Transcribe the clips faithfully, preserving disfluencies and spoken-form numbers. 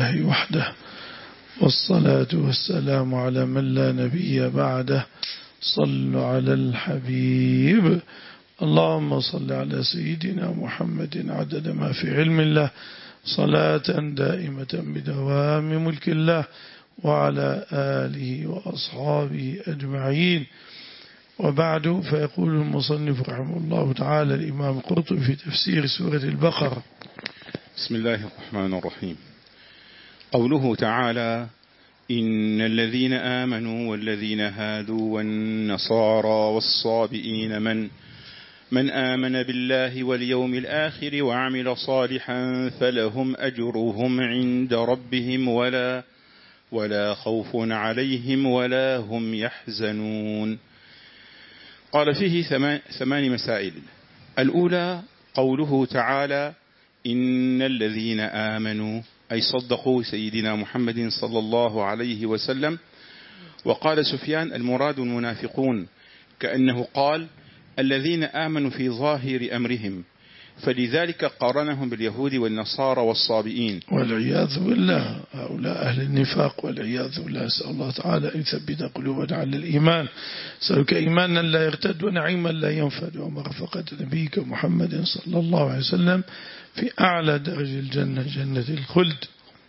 لله وحده، والصلاة والسلام على من لا نبي بعده. صلوا على الحبيب. اللهم صل على سيدنا محمد عدد ما في علم الله، صلاة دائمة بدوام ملك الله، وعلى آله وأصحابه أجمعين. وبعد، فيقول المصنف رحمه الله تعالى الإمام القرطبي في تفسير سورة البقرة: بسم الله الرحمن الرحيم. قوله تعالى: إن الذين آمنوا والذين هادوا والنصارى والصابئين من من آمن بالله واليوم الآخر وعمل صالحا فلهم أجرهم عند ربهم ولا ولا خوف عليهم ولا هم يحزنون. قال فيه ثمان مسائل. الأولى قوله تعالى: إن الذين آمنوا، أي صدقوا سيدنا محمد صلى الله عليه وسلم. وقال سفيان: المراد المنافقون، كأنه قال الذين آمنوا في ظاهر أمرهم، فلذلك قارنهم باليهود والنصارى والصابئين والعياذ بالله. هؤلاء أهل النفاق والعياذ بالله. أسأل الله تعالى أن يثبت قلوبنا على الإيمان، سألك إيمانا لا يرتد ونعيما لا ينفد، ومرفقة نبيك محمد صلى الله عليه وسلم في أعلى درج الجنة، جنة الخلد.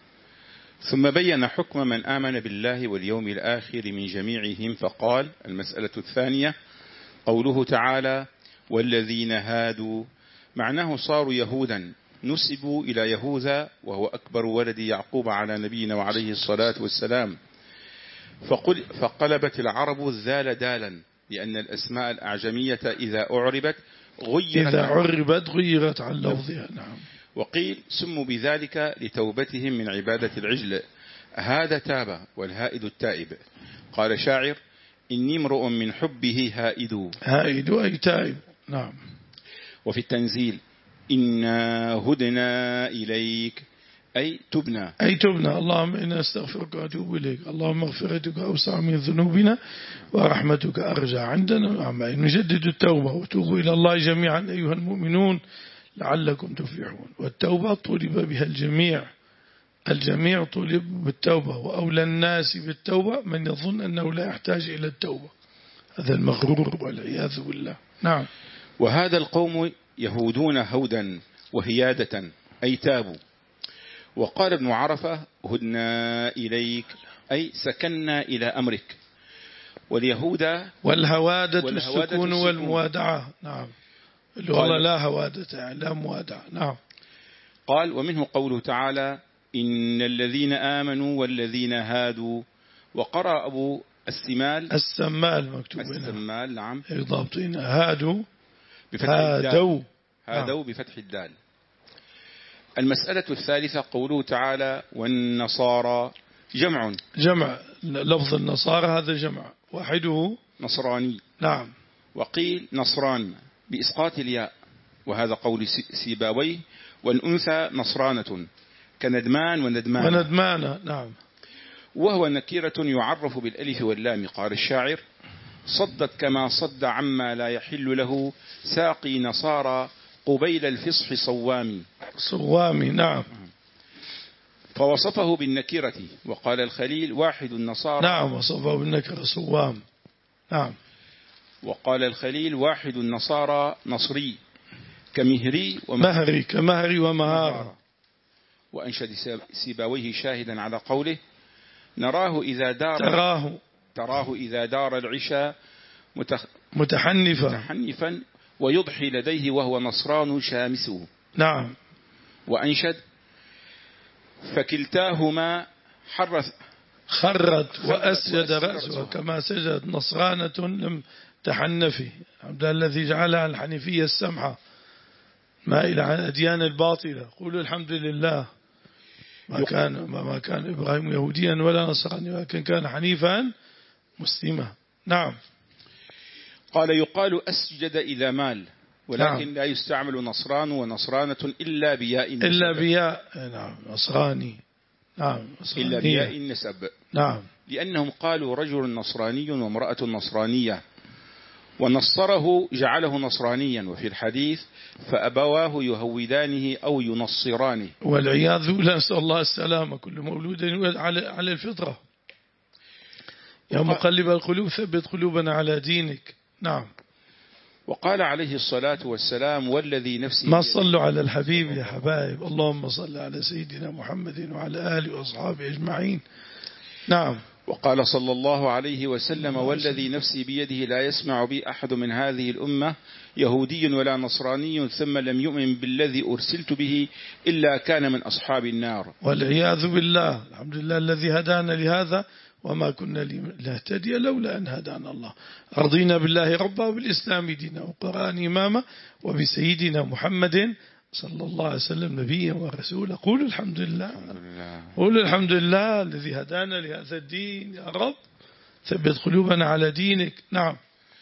ثم بين حكم من آمن بالله واليوم الآخر من جميعهم، فقال: المسألة الثانية قوله تعالى: والذين هادوا، معناه صاروا يهودا، نسبوا إلى يهوذا وهو أكبر ولد يعقوب على نبينا وعليه الصلاة والسلام. فقل فقلبت العرب الذال دالا، لأن الأسماء الأعجمية إذا أعربت غيرت إذا عربت غيرت عن لفظها. نعم. وقيل سموا بذلك لتوبتهم من عبادة العجل. هذا تاب، والهائد التائب. قال شاعر: إني امرؤ من حبه هائد. هائد أي تائب. نعم. وفي التنزيل: إنا هدنا إليك، أي تبنا أي تبنا. اللهم إنا استغفرك وأتوب إليك. اللهم مغفرتك أوسع من ذنوبنا ورحمتك أرجى عندنا. نجدد التوبة وتوبوا إلى الله جميعا أيها المؤمنون لعلكم تفلحون. والتوبة طلب بها الجميع، الجميع طلب بالتوبة، وأولى الناس بالتوبة من يظن أنه لا يحتاج إلى التوبة، هذا المغرور والعياذ بالله. نعم. وهذا القوم يهودون هودا وهيادة، أي تابوا. وقال ابن عرفة: هدنا إليك، أي سكننا إلى أمرك. واليهود والهوادة, والهوادة السكون والموادعة. نعم. والله لا هوادة يعني لا موادعة. نعم. قال: ومنه قوله تعالى: إن الذين آمنوا والذين هادوا. وقرأ أبو السمال السمال مكتوب هنا السمال. نعم. ضابطين. هادوا بفتح هادوا الدال. هادوا بفتح الدال. المسألة الثالثة قوله تعالى: والنصارى، جمع جمع لفظ النصارى هذا جمع، واحده نصراني. نعم. وقيل نصران بإسقاط الياء، وهذا قول سيباويه. والأنثى نصرانة كندمان وندمان وندمانة. نعم. وهو نكيرة يعرف بالألف واللام. قال الشاعر: صدت كما صد عما لا يحل له ساقي نصارى قبيل الفصح صوامي. صوامي. نعم. فوصفه بالنكرة. وقال الخليل: واحد النصارى. نعم. وصفه بالنكرة صوام. نعم. وقال الخليل: واحد النصارى نصري كمهري ومهري كمهري ومهارة. وأنشد سيباويه شاهدا على قوله: نراه إذا دار تراه تراه إذا دار العشاء متخ... متحنفا متحنفا ويضحي لديه وهو نصران شامسه. نعم. وأنشد: فكلتاهما حرث خرت وأسجد رأسه كما سجد نصرانة لم تحنفي. عبد الذي جعلها الحنيفية السمحة مائلة عن أديان الباطلة. قولوا الحمد لله. ما كان ما كان إبراهيم يهوديا ولا نصراني، ولكن كان حنيفا مسلما. نعم. قال: يقال أسجد إذا مال، ولكن نعم. لا يستعمل نصران ونصرانة إلا بياء النسب. إلا بياء. نعم. نصراني. نعم. نصرانية. إلا بياء النسب. نعم. لأنهم قالوا رجل نصراني وامرأة نصرانية. ونصره جعله نصرانيا، وفي الحديث فأبواه يهودانه أو ينصرانه. والعياذ بالله، نسأل الله السلامة. كل مولود يولد على على الفطرة. يا مقلب القلوب ثبت قلوبنا على دينك. نعم. وقال عليه الصلاة والسلام: والذي نفسي ما صلوا على الحبيب يا حبايب. اللهم صل على سيدنا محمد وعلى آله وأصحابه أجمعين. نعم. وقال صلى الله عليه وسلم: والذي نفسي بيده لا يسمع بي أحد من هذه الأمة يهودي ولا نصراني ثم لم يؤمن بالذي أرسلت به إلا كان من أصحاب النار. والعياذ بالله. الحمد لله الذي هدانا لهذا وما كنا لنهتدي لولا أن هدانا الله. رضينا بالله ربا وبالإسلام دينا وقرآن إماما وبسيدنا محمد صلى الله عليه وسلم نبيا ورسولا. قولوا الحمد لله. قولوا الحمد لله الذي هدانا لهذا الدين. يا رب ثبت قلوبنا على دينك. نعم.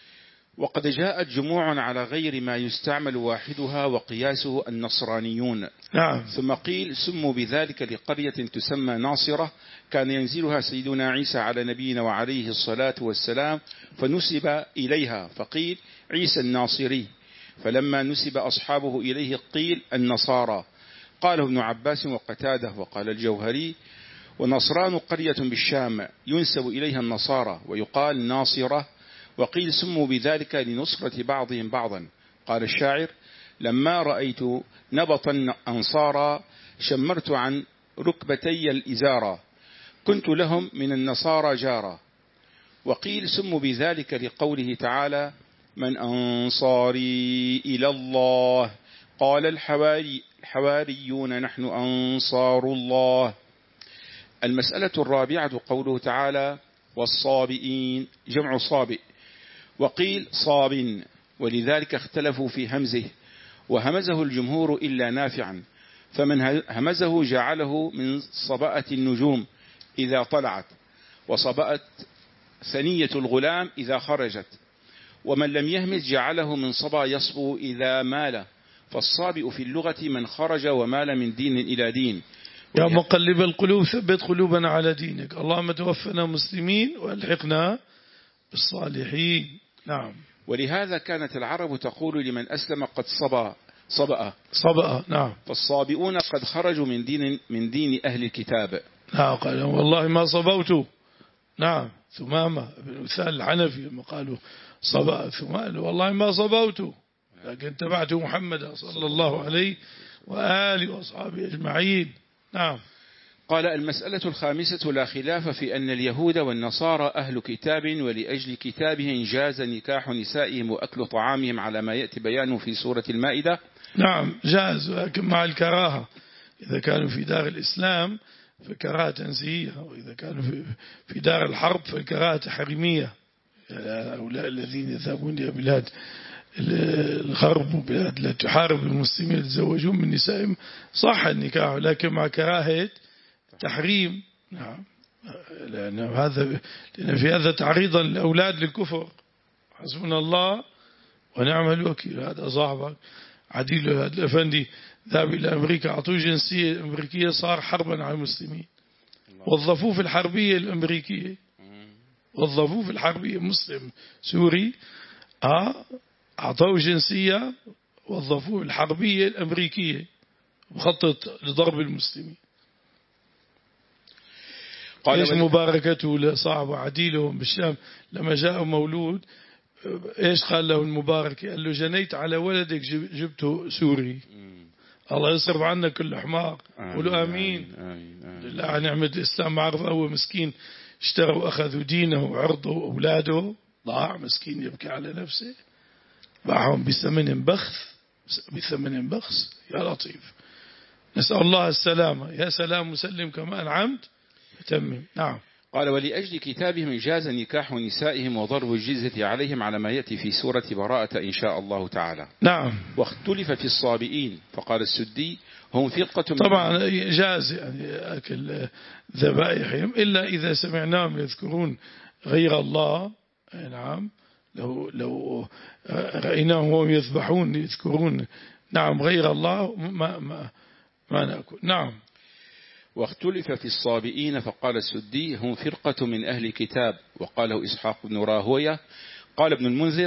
وقد جاءت جموع على غير ما يستعمل واحدها وقياسه النصرانيون. نعم. ثم قيل سموا بذلك لقرية تسمى ناصرة كان ينزلها سيدنا عيسى على نبينا وعليه الصلاة والسلام، فنسب إليها فقيل عيسى الناصري، فلما نسب أصحابه إليه قيل النصارى. قاله ابن عباس وقتاده. وقال الجوهري: ونصران قرية بالشام ينسب إليها النصارى ويقال ناصرة. وقيل سموا بذلك لنصرة بعضهم بعضا. قال الشاعر: لما رأيت نبطا أنصارا شمرت عن ركبتي الإزارا كنت لهم من النصارى جارا. وقيل سموا بذلك لقوله تعالى: من أنصاري إلى الله قال الحواري الحواريون نحن أنصار الله. المسألة الرابعة قوله تعالى: والصابئين جمع صابئ، وقيل صاب، ولذلك اختلفوا في همزه، وهمزه الجمهور إلا نافعا، فمن همزه جعله من صبأة النجوم إذا طلعت، وصبأت ثنية الغلام إذا خرجت، ومن لم يهمز جعله من صبا يصبو إذا مال، فالصابئ في اللغة من خرج ومال من دين إلى دين. يا مقلب القلوب ثبت قلوبنا على دينك. اللهم توفنا مسلمين والحقنا بالصالحين. نعم. ولهذا كانت العرب تقول لمن أسلم قد صبأ صبأ صبأ. نعم. فالصابئون قد خرجوا من دين من دين أهل الكتاب. نعم. قال والله ما صبوت. نعم. ثمامة بن أثال الحنفي لما قالوا صبأ ثمامة والله ما صبوت، لكن تبعت محمد صلى الله عليه وآله وأصحابه أجمعين. نعم. قال: المسألة الخامسة: لا خلاف في أن اليهود والنصارى أهل كتاب، ولأجل كتابهم جاز نكاح نسائهم وأكل طعامهم على ما يأتي بيانه في سورة المائدة. نعم جاز، لكن مع الكراهة. إذا كانوا في دار الإسلام فكراهة تنزيهية، وإذا كانوا في دار الحرب فالكراهة تحريمية. هؤلاء الذين يذهبون إلى بلاد الغرب وبلاد لا تحارب المسلمين يتزوجون من نسائهم صح النكاح، لكن مع كراهة تحريم. نعم. لأن هذا لأن في هذا تعريضا للأولاد للكفر. حسبنا الله ونعم الوكيل. هذا صاحبك عديل هذا الأفندي ذهب إلى أمريكا، أعطوه جنسية أمريكية، صار حربا على المسلمين. وظفوه في الحربية الأمريكية، وظفوه في الحربية مسلم سوري، أعطوه جنسية، وظفوه الحربية الأمريكية مخطط لضرب المسلمين. قال إيش مباركته لصاحب عديلهم بالشام لما جاء مولود؟ إيش قال له المبارك؟ قال له جنيت على ولدك جبته سوري. الله يصرف عنا كل حمار. قولوا آمين. لله عن نعمة الإسلام. ما عرف هو مسكين اشتروا وأخذوا دينه وعرضه وأولاده، ضاع مسكين يبكي على نفسه، باعهم بثمن بخس، بثمن بخس. يا لطيف، نسأل الله السلامة. يا سلام مسلم كما أنعمت تمم. نعم. قال: ولأجل كتابهم جاز نكاح نسائهم وضرب الجزية عليهم على ما يأتي في سورة براءة إن شاء الله تعالى. نعم. واختلف في الصابئين، فقال السدي: هم فرقة طبعا جاز يعني أكل ذبائحهم إلا إذا سمعناهم يذكرون غير الله. نعم. لو لو رأيناهم وهم يذبحون يذكرون نعم غير الله ما ما ما نأكل. نعم. واختلف في الصابئين، فقال السدي: هم فرقة من أهل الكتاب. وقاله إسحاق بن راهوية. قال ابن المنذر: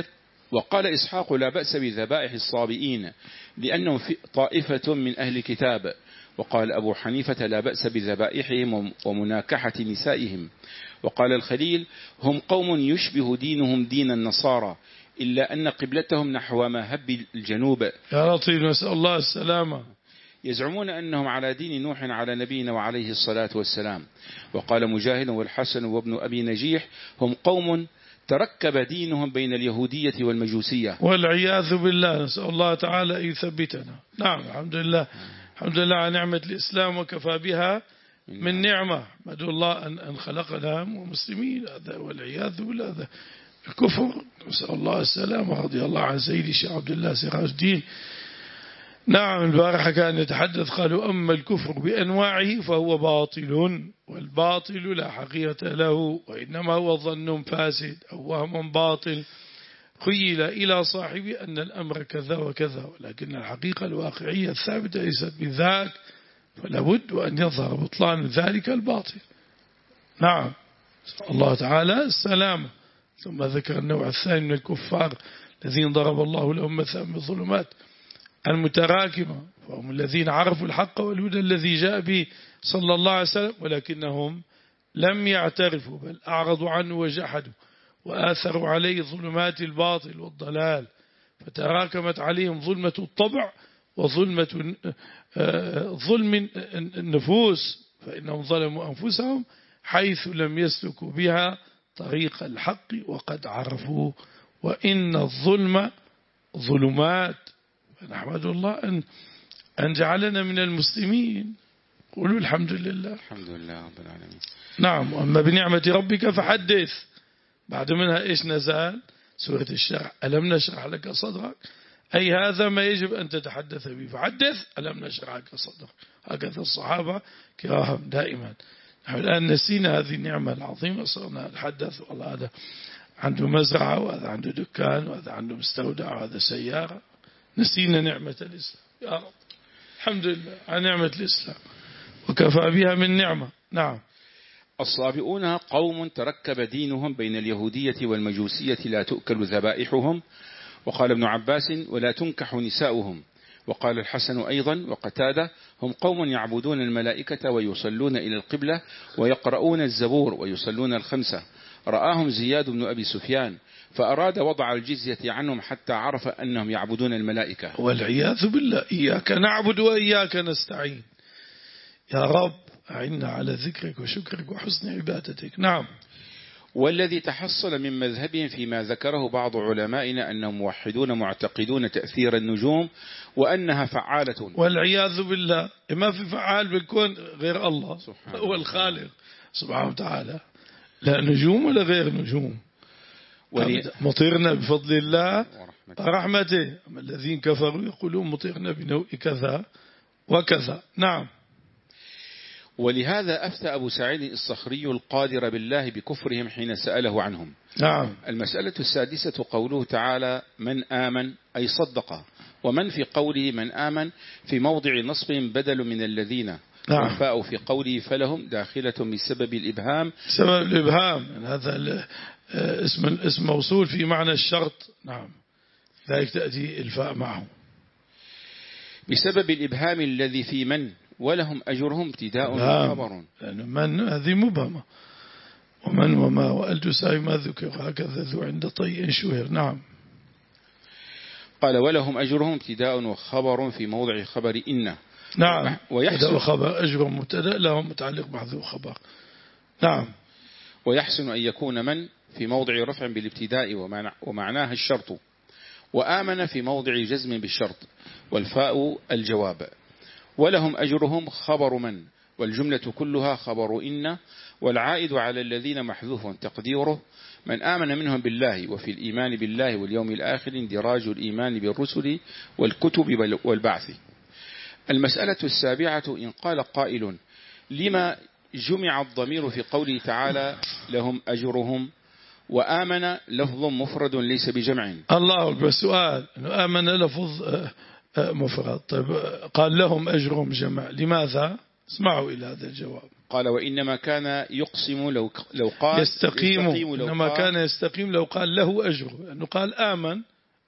وقال إسحاق لا بأس بذبائح الصابئين لأنهم في طائفة من أهل الكتاب. وقال أبو حنيفة لا بأس بذبائحهم ومناكحة نسائهم. وقال الخليل هم قوم يشبه دينهم دين النصارى إلا أن قبلتهم نحو مهب الجنوب. يا لطيف، نسأل الله السلامة. يزعمون أنهم على دين نوح على نبينا وعليه الصلاة والسلام. وقال مجاهد والحسن وابن أبي نجيح هم قوم تركب دينهم بين اليهودية والمجوسية. والعياذ بالله، نسأل الله تعالى أن يثبتنا. نعم، الحمد لله، الحمد لله على نعمة الإسلام وكفى بها من نعمة. مدعو الله أن خلقنا مسلمين، هذا والعياذ بالله هذا الكفر، نسأل الله السلامة. رضي الله عن سيدي الشيخ عبد الله سراج الدين. نعم، البارحة كان يتحدث قالوا أما الكفر بأنواعه فهو باطل، والباطل لا حقيقة له، وإنما هو ظن فاسد أو وهم باطل خيل إلى صاحبه أن الأمر كذا وكذا، ولكن الحقيقة الواقعية الثابتة ليست بذاك، فلا بد أن يظهر بطلان ذلك الباطل. نعم، الله تعالى السلامة. ثم ذكر النوع الثاني من الكفار الذين ضرب الله لهم مثلا بالظلمات المتراكمة، فهم الذين عرفوا الحق والهدى الذي جاء به صلى الله عليه وسلم، ولكنهم لم يعترفوا بل أعرضوا عنه وجحدوا وآثروا عليه ظلمات الباطل والضلال، فتراكمت عليهم ظلمة الطبع وظلمة ظلم النفوس، فإنهم ظلموا أنفسهم حيث لم يسلكوا بها طريق الحق وقد عرفوا، وإن الظلم ظلمات. فنحمد الله أن أن جعلنا من المسلمين. قولوا الحمد لله. الحمد لله رب العالمين. نعم، وأما بنعمة ربك فحدث. بعد منها إيش نزال؟ سورة الشرح، ألم نشرح لك صدرك، أي هذا ما يجب أن تتحدث به، فحدث ألم نشرح لك صدرك. هكذا الصحابة كراهم دائما. نحن الآن نسينا هذه النعمة العظيمة، صرنا نتحدث والله هذا عنده مزرعة وهذا عنده دكان وهذا عنده مستودع وهذا سيارة. نسينا نعمة الإسلام. يا رب الحمد لله على نعمة الإسلام وكفى بها من نعمة. نعم. الصابئون قوم تركب دينهم بين اليهودية والمجوسية لا تؤكل ذبائحهم. وقال ابن عباس ولا تنكح نساؤهم. وقال الحسن أيضا وقتادة هم قوم يعبدون الملائكة ويصلون إلى القبلة ويقرؤون الزبور ويصلون الخمسة. رآهم زياد بن أبي سفيان فأراد وضع الجزية عنهم حتى عرف أنهم يعبدون الملائكة. والعياذ بالله. إياك نعبد وإياك نستعين. يا رب أعنا على ذكرك وشكرك وحسن عبادتك. نعم. والذي تحصل من مذهبهم فيما ذكره بعض علمائنا أنهم موحدون معتقدون تأثير النجوم وأنها فعالة. والعياذ بالله. ما في فعال بالكون غير الله، هو الخالق سبحانه وتعالى، لا نجوم ولا غير نجوم. ولي... مطيرنا بفضل الله ورحمته. أما الذين كفروا يقولون مطيرنا بنوء كذا وكذا. نعم. ولهذا أفتى أبو سعيد الصخري القادر بالله بكفرهم حين سأله عنهم. نعم. المسألة السادسة قوله تعالى من آمن أي صدق، ومن في قوله من آمن في موضع نصب بدل من الذين. نعم. والفاء في قوله فلهم داخلة بسبب الإبهام. سبب الإبهام هذا اسم اسم موصول في معنى الشرط. نعم، ذلك تأتي الفاء معه بسبب الإبهام الذي في من ولهم أجرهم ابتداء وخبر. لأن من هذه مبهمة، ومن وما وأل تساوي ما ذكر هكذا ذو عند طيء شهر. نعم. قال ولهم أجرهم ابتداء وخبر في موضع خبر إن. نعم. ويحسن خبر أجرهم مبتدأ لهم متعلق بحذو خبر. نعم. ويحسن أن يكون من في موضع رفع بالابتداء ومعناها الشرط، وآمن في موضع جزم بالشرط، والفاء الجواب. ولهم أجرهم خبر من، والجملة كلها خبر إن، والعائد على الذين محذوف تقديره من آمن منهم بالله. وفي الإيمان بالله واليوم الآخر اندراج الإيمان بالرسل والكتب والبعث. المسألة السابعة إن قال قائل لما جمع الضمير في قوله تعالى لهم أجرهم وآمن لفظ مفرد ليس بجمع. الله أكبر. سؤال إنه آمن لفظ مفرد، طيب قال لهم أجرهم جمع، لماذا؟ اسمعوا إلى هذا الجواب. قال وإنما كان يقسم لو لو قال يستقيم, يستقيم لو إنما قال كان يستقيم لو قال له أجر، لأنه قال آمن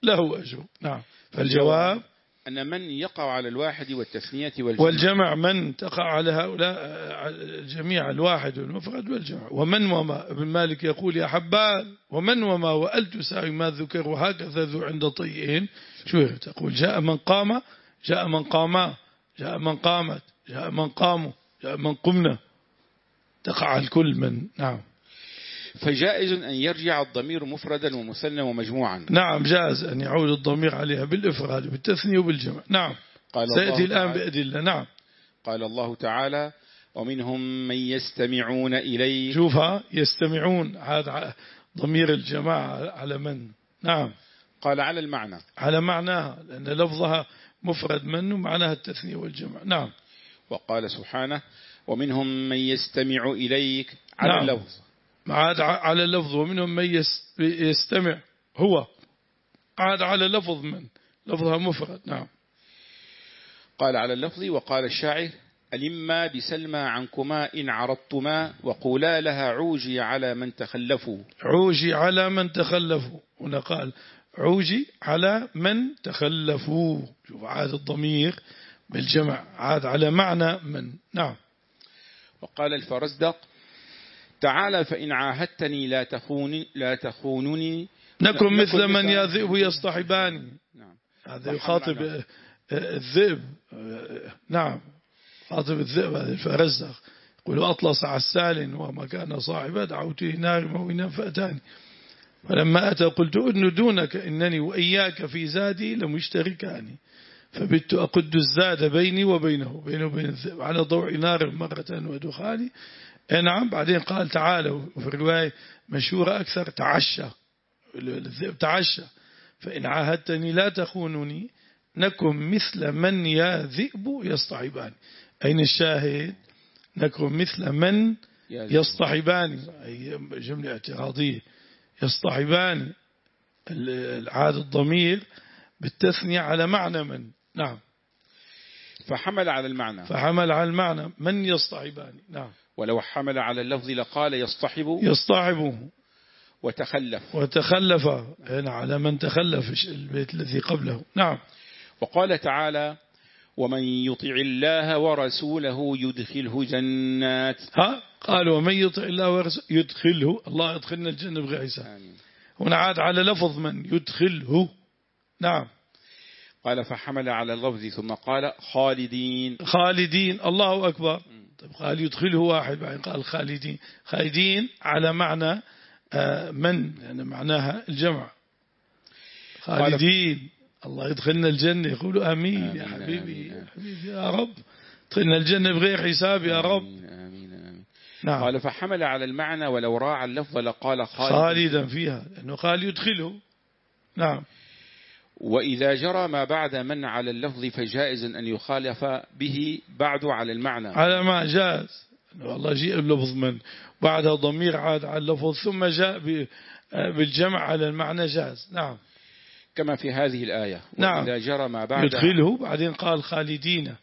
له أجر. نعم. فالجواب أن من يقع على الواحد والتثنية والجمع, والجمع من تقع على هؤلاء جميع الواحد والمفرد والجمع. ومن وما ابن مالك يقول يا حبان ومن وما وأل تساوي ما ذكر وهكذا ذو عند طيئين شو تقول جاء من قام جاء من قاما جاء من قامت جاء من قاموا جاء من قمنا تقع الكل من. نعم. فجائز أن يرجع الضمير مفردا ومثنى ومجموعا. نعم جائز أن يعود الضمير عليها بالإفراد بالتثنية وبالجمع. نعم. سيأتي الآن بأدلة. نعم. قال الله تعالى ومنهم من يستمعون إليك. شوفها يستمعون هذا ضمير الجماعة على من. نعم. قال على المعنى على معناها لأن لفظها مفرد من ومعناها التثنية والجمع. نعم. وقال سبحانه ومنهم من يستمع إليك على نعم. اللفظ عاد على اللفظ ومنهم من يستمع هو عاد على لفظ من لفظها مفرد. نعم. قال على اللفظ. وقال الشاعر ألما بسلمى عنكما إن عرضتما وقولا لها عوجي على من تخلفوا. عوجي على من تخلفوا. هنا قال عوجي على من تخلفوا. شوف عاد الضمير بالجمع عاد على معنى من. نعم. وقال الفرزدق تعالى فإن عاهدتني لا تخونني لا تخونني نكن مثل من يذئب يصطحباني. نعم. هذا يخاطب الذئب. نعم. خاطب الذئب هذا الفرزدق يقول أطلس عسال وما كان صاحبا دعوته نار موينا فأتاني فلما أتى قلت أدن دونك إنني وإياك في زادي لمشتركان فبت أقد الزاد بيني وبينه بينه وبين الذئب على ضوء نار مرة ودخاني. نعم. بعدين قال تعالى وفي الرواية مشهورة أكثر تعشى الذئب تعشى فإن عاهدتني لا تخونني نكن مثل من يا ذئب يصطحبان. أين الشاهد؟ نكن مثل من يصطحبان أي جملة اعتراضية يصطحبان العاد الضمير بالتثنية على معنى من. نعم. فحمل على المعنى فحمل على المعنى من يصطحبان. نعم. ولو حمل على اللفظ لقال يصطحب يصطحبه وتخلف وتخلف هنا على من تخلف البيت الذي قبله. نعم. وقال تعالى ومن يطع الله ورسوله يدخله جنات. ها قال ومن يطع الله ورسوله يدخله الله يدخلنا الجنة بغير حساب. هنا عاد على لفظ من يدخله. نعم. قال فحمل على اللفظ ثم قال خالدين. خالدين الله أكبر. طيب قال يدخله واحد بعدين قال خالدين. خالدين على معنى من يعني معناها الجمع. خالدين الله يدخلنا الجنة يقولوا آمين, آمين يا حبيبي آمين يا حبيبي يا رب ادخلنا الجنة بغير حساب يا رب. آمين آمين آمين. نعم. قال فحمل على المعنى ولو راعى اللفظ لقال خالد خالدا فيها لأنه قال يدخله. نعم. وإذا جرى ما بعد من على اللفظ فجائز أن يخالف به بعد على المعنى على ما جاز والله جيء بلفظ من بعدها ضمير عاد على اللفظ ثم جاء بالجمع على المعنى جاز. نعم. كما في هذه الآية. نعم. وإذا جرى ما بعدها يدخله بعدين قال خالدين.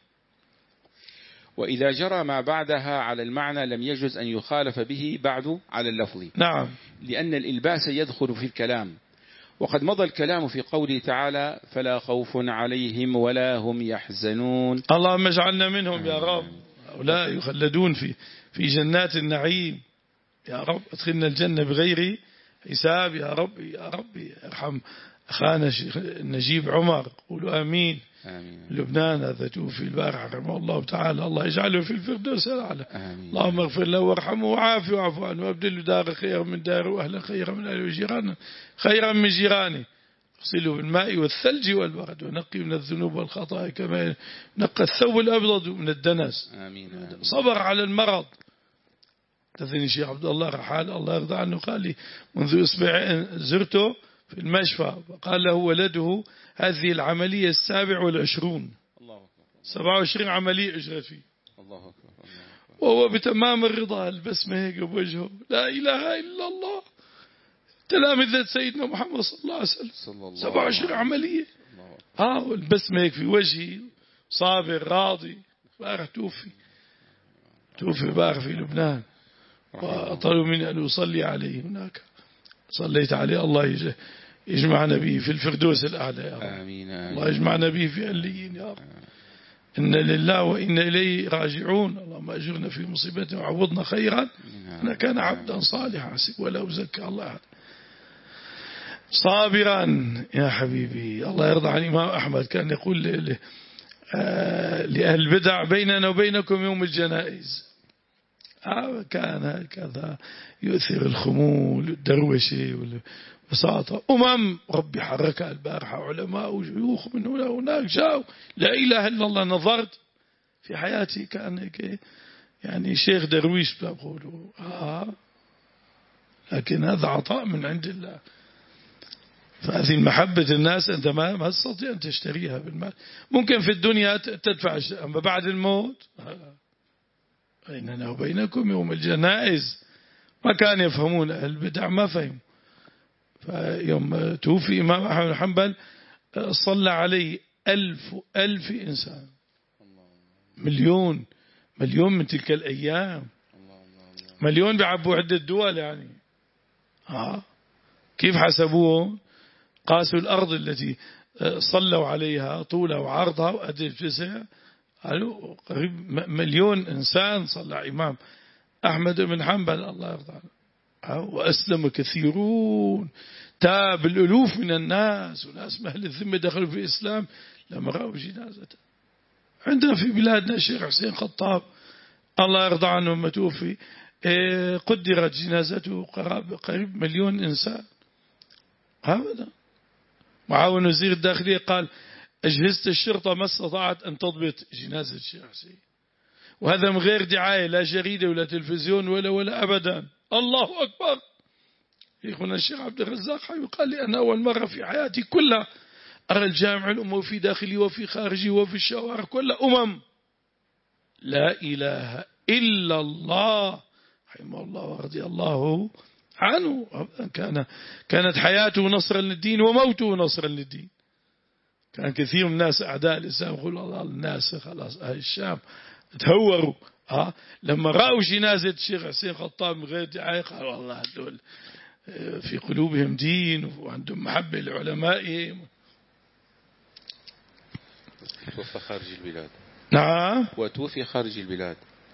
وإذا جرى ما بعدها على المعنى لم يجوز أن يخالف به بعد على اللفظ. نعم. لأن الإلباس يدخل في الكلام وقد مضى الكلام في قوله تعالى فلا خوف عليهم ولا هم يحزنون. اللهم اجعلنا منهم يا رب. هؤلاء يخلدون في في جنات النعيم يا رب ادخلنا الجنة بغير حساب يا رب يا رب. ارحم أخانا نجيب عمر قولوا آمين. آمين. لبنان هذا توفي البارح رحمه الله تعالى الله يجعله في الفردوس الأعلى. اللهم اغفر له وارحمه وعافه وعفو عنه وابدله دار خيرا من داره وأهلا خيرا من أهله وجيرانه خيرا من جيرانه اغسله بالماء والثلج والبرد ونقي من الذنوب والخطايا كما نقى الثوب الأبيض من الدنس. آمين. آمين. صبر على المرض. تذني شيخ عبد الله رحال الله يرضى عنه قال لي منذ أسبوعين زرته في المشفى وقال له ولده هذه العملية السابع والعشرون سبعة وعشرين عملية أجرت فيه. الله أكبر. وهو بتمام الرضا البسمة هيك بوجهه لا إله إلا الله تلامذة سيدنا محمد صلى الله عليه وسلم سبعة وعشرين عملية ها والبسمة هيك في وجهي صابر راضي. بارح توفي توفي بارح في لبنان وطلبوا مني أن أصلي عليه هناك صليت عليه الله يجمعنا به في الفردوس الأعلى يا رب. آمين آمين. الله يجمعنا به في عليين يا رب. إن لله وإنا إليه راجعون. اللهم أجرنا في مصيبتنا وعوضنا خيرا. أنا كان عبدا صالحا ولا أزكى الله أحد. صابرا يا حبيبي. الله يرضى عن الإمام أحمد كان يقول لأهل البدع بيننا وبينكم يوم الجنائز. كان كذا يؤثر الخمول والدروشة والبساطة. أمم ربي حركها البارحة علماء وشيوخ من هنا وهناك جاءوا لا إله إلا الله. نظرت في حياتي كان يعني شيخ درويش بقولوا آه لكن هذا عطاء من عند الله. فهذه محبة الناس أنت ما تستطيع أن تشتريها بالمال. ممكن في الدنيا تدفع، أما بعد الموت بيننا وبينكم يوم الجنائز. ما كان يفهمون أهل البدع، ما فهم. فيوم توفي إمام أحمد بن حنبل صلى عليه ألف ألف إنسان، مليون مليون من تلك الأيام، مليون بعبوا عدة دول يعني. آه كيف حسبوه؟ قاسوا الأرض التي صلوا عليها طولها وعرضها وأدى الجزء، قالوا قريب مليون إنسان صلى إمام أحمد بن حنبل الله يرضى عنه. وأسلم كثيرون، تاب الألوف من الناس، وناس مهل الذمة دخلوا في الإسلام لما رأوا جنازته. عندنا في بلادنا الشيخ حسين خطاب الله يرضى عنه لما توفي قدرت جنازته قريب مليون إنسان. هذا معاون وزير الداخلية قال أجهزة الشرطة ما استطاعت أن تضبط جنازة الشيخ حسين، وهذا من غير دعاية لا جريدة ولا تلفزيون ولا ولا أبدا. الله أكبر. يقول الشيخ عبد الرزاق قال لي أنا أول مرة في حياتي كلها أرى الجامع الأموي في داخلي وفي خارجي وفي الشوارع كلها أمم لا إله إلا الله رحمه الله ورضي الله عنه. كان كانت حياته نصرا للدين وموته نصرا للدين. كان كثير من الناس أعداء الإسلام يقول الله الناس خلاص أهل الشام تهوروا ها لما رأوا جنازة الشيخ حسين خطاب من غير دعاية قالوا والله هذول في قلوبهم دين وعندهم محبة لعلمائهم. توفي خارج البلاد. نعم وتوفي خارج البلاد.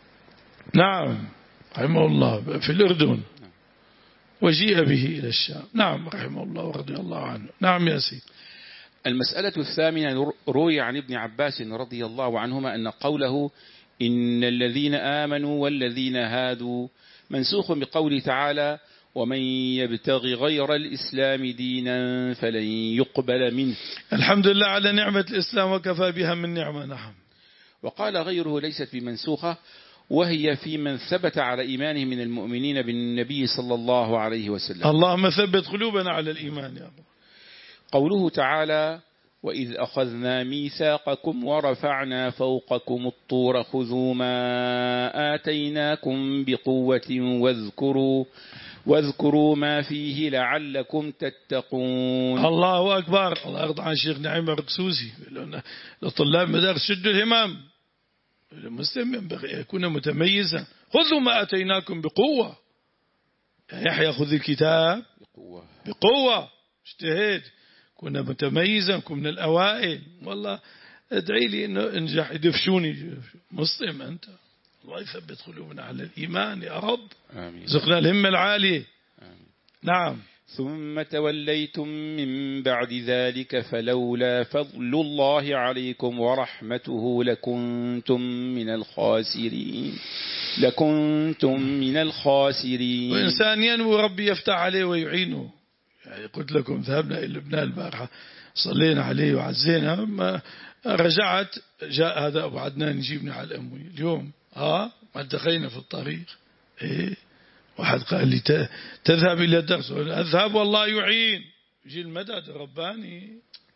نعم رحمه الله في الأردن وجيء به إلى الشام. نعم رحمه الله ورضي الله عنه. نعم يا سيدي. المسألة الثامنة روي عن ابن عباس رضي الله عنهما أن قوله إن الذين آمنوا والذين هادوا منسوخ بقوله تعالى ومن يبتغي غير الإسلام دينا فلن يقبل منه. الحمد لله على نعمة الإسلام وكفى بها من نعمة. نعم. وقال غيره ليست بمنسوخة وهي في من ثبت على إيمانه من المؤمنين بالنبي صلى الله عليه وسلم. اللهم ثبت قلوبنا على الإيمان يا رب. قوله تعالى وإذ أخذنا ميثاقكم ورفعنا فوقكم الطور خذوا ما آتيناكم بقوة واذكروا واذكروا ما فيه لعلكم تتقون. الله أكبر. الله يرضى عن الشيخ نعيم الركسوسي لطلاب مدارس شدوا الهمام. المسلم ينبغي يكون متميزا. خذوا ما آتيناكم بقوة. يا يحيى خذ الكتاب بقوة بقوة. اجتهد كنا متميزا كنا من الأوائل. والله ادعي لي إنه انجح يدفشوني. مسلم أنت. الله يثبت قلوبنا على الإيمان يا رب. آمين. زقنا الهمة العالية. آمين. نعم. ثم توليتم من بعد ذلك فلولا فضل الله عليكم ورحمته لكنتم من الخاسرين لكنتم من الخاسرين. وإنسان ينوي ربي يفتح عليه ويعينه. يعني قلت لكم ذهبنا إلى لبنان البارحة صلينا عليه وعزينا. ما رجعت جاء هذا أبو عدنان يجيبني على الأموي اليوم. ها ما التقينا في الطريق. إيه واحد قال لي تذهب إلى الدرس. أذهب والله يعين. يجي المدد الرباني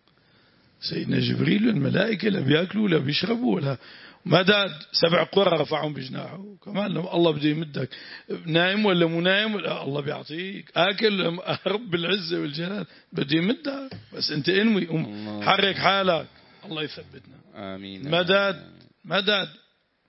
سيدنا جبريل الملائكة لا بيأكلوا لا بيشربوا ولا مدد. سبع قرى رفعهم بجناحه. كمان لما الله بده يمدك نايم ولا مو نايم ولا الله بيعطيك أكل. رب العزة والجلال بده يمدك بس أنت انوي حرك حالك. الله يثبتنا. آمين. مدد مدد.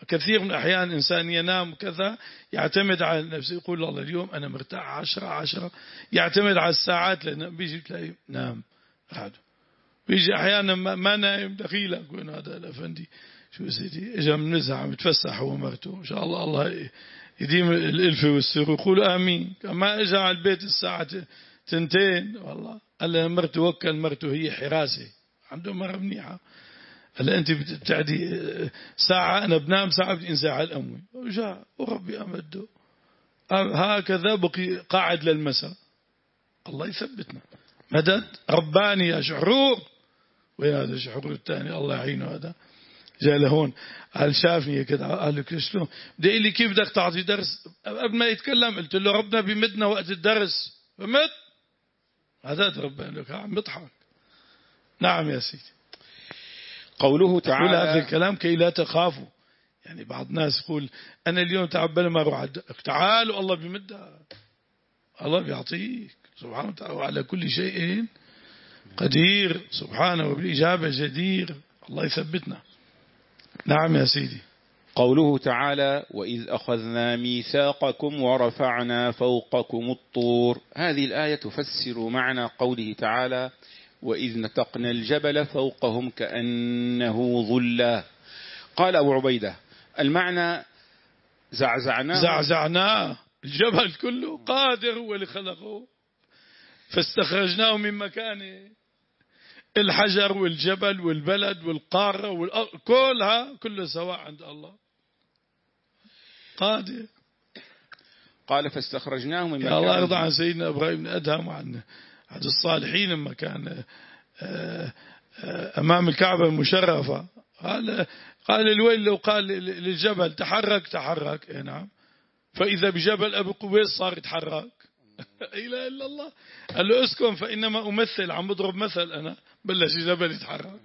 كثير من الأحيان إنسان ينام كذا يعتمد على نفسه، يقول الله اليوم أنا مرتاح عشرة عشرة، يعتمد على الساعات، لأنه بيجي تلاقي نام قعده. بيجي أحيانا ما نايم دخيلة، يقول هذا الأفندي شو سيدي إجا من نزع عم يتفسح هو ومرته، إن شاء الله الله يديم الألفة والسرور، قولوا آمين. كما إجا على البيت الساعة تنتين والله قال له مرته، وكل مرته هي حراسة، عنده مرة منيحة، قال له أنت بتعدي ساعة أنا بنام ساعة بدي أنسى على الأموي، وجاء وربي أمده هكذا بقي قاعد للمساء. الله يثبتنا. مدد رباني يا شحرور، وين هذا شحرور الثاني الله يعينه، هذا جاء لهون قال شافني كده، قال لك شلون بدي لي كيف بدك تعطي درس؟ قبل ما يتكلم قلت له ربنا بيمدنا وقت الدرس، فمد هذا ربنا لك عم بيضحك. نعم يا سيدي. قوله تعالى قول هذا الكلام كي لا تخافوا. يعني بعض الناس يقول أنا اليوم تعبان ما أروح، تعالوا الله بيمدها، الله بيعطيك سبحانه وتعالى، وعلى كل شيء قدير سبحانه، وبالإجابة جدير. الله يثبتنا. نعم يا سيدي. قوله تعالى وإذ أخذنا ميثاقكم ورفعنا فوقكم الطور، هذه الآية تفسر معنى قوله تعالى وإذ نتقنا الجبل فوقهم كأنه ظلة. قال أبو عبيدة المعنى زعزعناه زعزعناه الجبل كله، قادر هو اللي خلقه، فاستخرجناه من مكانه، الحجر والجبل والبلد والقارة والأرض كلها كله سواء عند الله، قادر. قال فاستخرجناه من مكانه. الله يرضى عن سيدنا إبراهيم بن أدهم وعن أحد الصالحين لما كان أمام الكعبة المشرفة، قال قال الويل لو قال للجبل تحرك تحرك، إيه نعم، فإذا بجبل أبي قبيس صار يتحرك. لا إله إلا الله. قال له اسكن فإنما أمثل، عم بضرب مثل أنا، بلش الجبل يتحرك.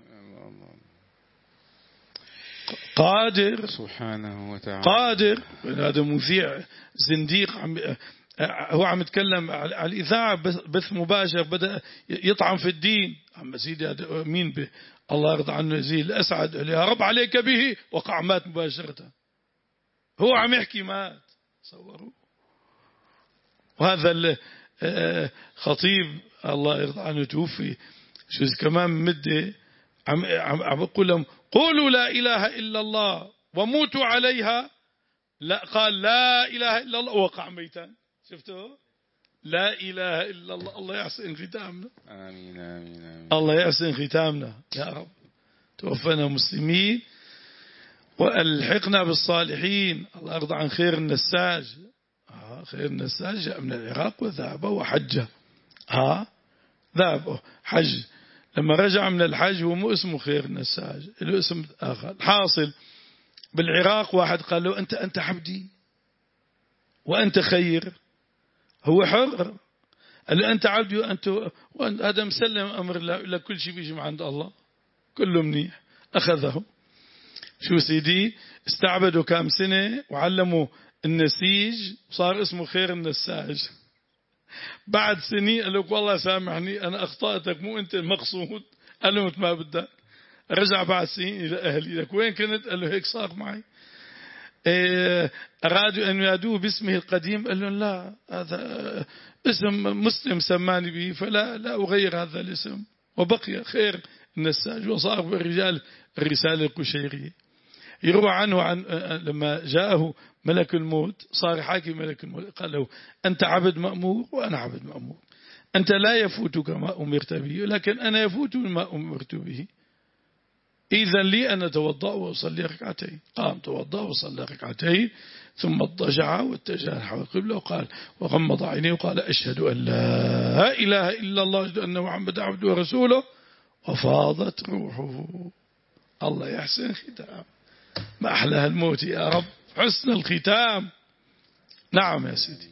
قادر سبحانه وتعالى، قادر. هذا مذيع زنديق عم هو عم يتكلم على الإذاعة بث مباشر، بدأ يطعن في الدين. عم سيدي هذا مين به الله يرضى عنه يزيل الأسعد، يا رب عليك به، وقع مات مباشرة، هو عم يحكي مات. صوروا. وهذا الخطيب الله يرضى عنه توفي شو كمان مدة عم عم بقول لهم قولوا لا إله إلا الله وموتوا عليها، لا قال لا إله إلا الله وقع ميتا. شفتوا؟ لا إله إلا الله. الله يحسن ختامنا. آمين آمين آمين. الله يحسن ختامنا يا رب. توفنا مسلمين والحقنا بالصالحين. الله يرضى عن خير النساج. آه خير النساج جاء من العراق وذهب وحج. ها ذهب حج. لما رجع من الحج هو مو اسمه خير النساج، له اسم آخر. حاصل بالعراق واحد قال له أنت أنت عبدي وأنت خير، هو حر. قال له أنت عبدي وأنت هذا مسلم أمر لكل شيء بيجي من عند الله، كله منيح. أخذه شو سيدي استعبدوا كام سنة وعلموا النسيج، صار اسمه خير النساج. بعد سنين قال لك والله سامحني أنا أخطأتك، مو أنت المقصود. قال له ما بدك. رجع بعد سنين إلى أهلي، لك وين كنت؟ قال له هيك صار معي. إيه أرادوا أن ينادوه باسمه القديم، قال لهم لا هذا اسم مسلم سماني به، فلا لا أغير هذا الاسم. وبقي خير النساج وصار بالرجال الرسالة القشيرية. يروى عنه عن لما جاءه ملك الموت، صار حاكي ملك الموت، قال له أنت عبد مأمور وأنا عبد مأمور، أنت لا يفوتك ما أمرت به لكن أنا يفوت ما أمرت به، إذن لي أن أتوضأ وأصلي ركعتين. قام توضأ وصلى ركعتين ثم اضطجع واتجه نحو القبلة وقال وغمض عينيه وقال أشهد أن لا إله إلا الله أشهد أن محمد عبده ورسوله، وفاضت روحه. الله يحسن ختام. ما أحلى الموت يا رب، حسن الختام. نعم يا سيدي.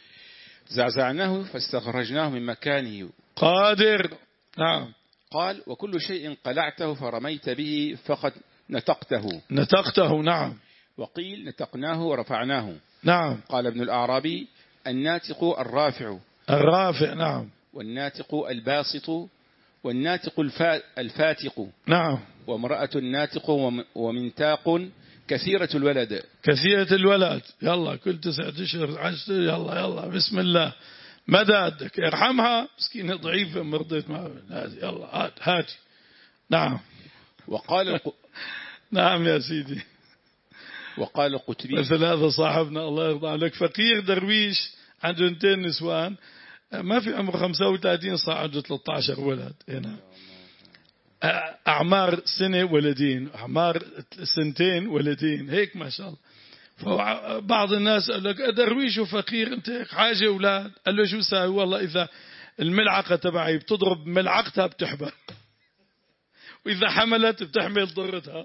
زعزعناه فاستخرجناه من مكانه. قادر. نعم. قال وكل شيء قلعته فرميت به فقد نتقته. نتقته. نعم. وقيل نتقناه ورفعناه. نعم. قال ابن الأعرابي الناتق الرافع. الرافع. نعم. والناتق الباسط، والناتق الفاتق. نعم. وامرأة الناتق ومنتاق كثيرة الولد. كثيرة الولد، يلا كل تسعة أشهر عشر، يلا يلا بسم الله مدادك ارحمها، مسكينة ضعيفة مرضيت معه، يلا هات هاتي. نعم. وقال الق... نعم يا سيدي. وقال القتبي مثل هذا صاحبنا الله يرضى عليك، فقير درويش عنده اثنين نسوان، ما في عمره خمسة وثلاثين صار عنده ثلاثة عشر ولد هنا، أعمار سنة ولدين، أعمار سنتين ولدين، هيك ما شاء الله. فبعض الناس قال لك درويش وفقير أنت هيك حاجة أولاد، قال له شو ساوي؟ والله إذا الملعقة تبعي بتضرب ملعقتها بتحبل، وإذا حملت بتحمل ضرتها.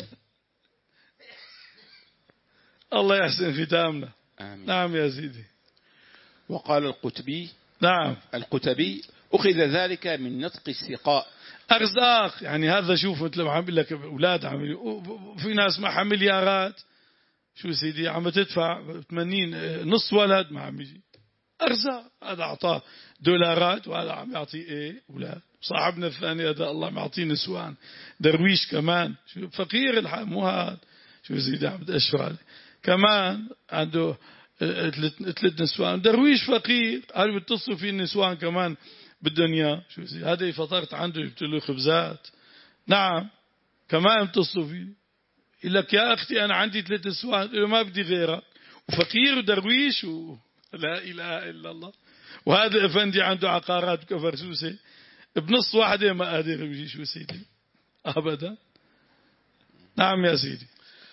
الله يحسن ختامنا. آمين. نعم يا سيدي. وقال القتبي نعم القتبي أخذ ذلك من نطق السقاء، أرزاق. يعني هذا شوف مثل ما عم لك أولاد عم، في ناس معها مليارات، شو سيدي عم تدفع ثمانين نص ولد ما عم يجي، أرزاق. هذا أعطاه دولارات وهذا عم يعطي إيه أولاد. صاحبنا الثاني هذا الله معطيه نسوان، درويش كمان، شو فقير الحال مو هذا، شو سيدي عم تأشر عليه كمان عنده ثلاث نسوان، درويش فقير، هل بتصلوا فيه النسوان كمان بالدنيا، شو سيدي هذا فطرت عنده جبت له خبزات. نعم كمان بتصلوا فيه، يقول لك يا أختي أنا عندي ثلاث نسوان، ما بدي غيرها، وفقير ودرويش و... لا إله إلا الله. وهذا أفندي عنده عقارات وكفرسوسة بنص واحدة ما قادر يجي، شو سيدي أبدا. نعم يا سيدي.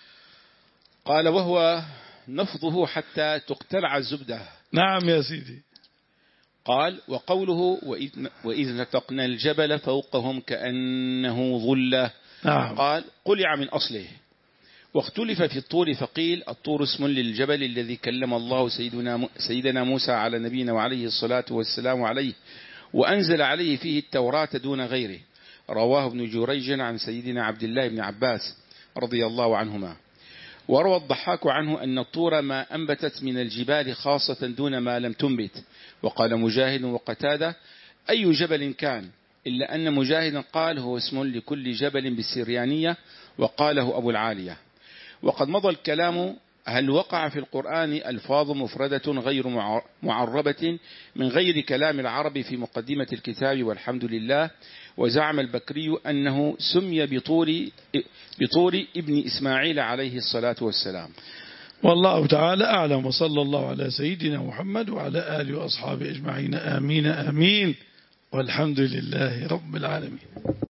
قال وهو نفضه حتى تقتلع الزبدة. نعم يا سيدي. قال وقوله وإذ, وإذ نتقنا الجبل فوقهم كأنه ظلة. نعم. قال قلع من أصله. واختلف في الطور فقيل الطور اسم للجبل الذي كلم الله سيدنا, سيدنا موسى على نبينا وعليه الصلاة والسلام عليه، وأنزل عليه فيه التوراة دون غيره. رواه ابن جريج عن سيدنا عبد الله بن عباس رضي الله عنهما. وروى الضحاك عنه أن الطور ما أنبتت من الجبال خاصة دون ما لم تنبت. وقال مجاهد وقتادة أي جبل كان، إلا أن مجاهد قال هو اسم لكل جبل بالسريانية، وقاله أبو العالية. وقد مضى الكلام هل وقع في القرآن ألفاظ مفردة غير معربة من غير كلام العرب في مقدمة الكتاب والحمد لله. وزعم البكري أنه سمي بطور, بطور ابن إسماعيل عليه الصلاة والسلام. والله تعالى أعلم، وصلى الله على سيدنا محمد وعلى آله وأصحابه أجمعين، آمين آمين، والحمد لله رب العالمين.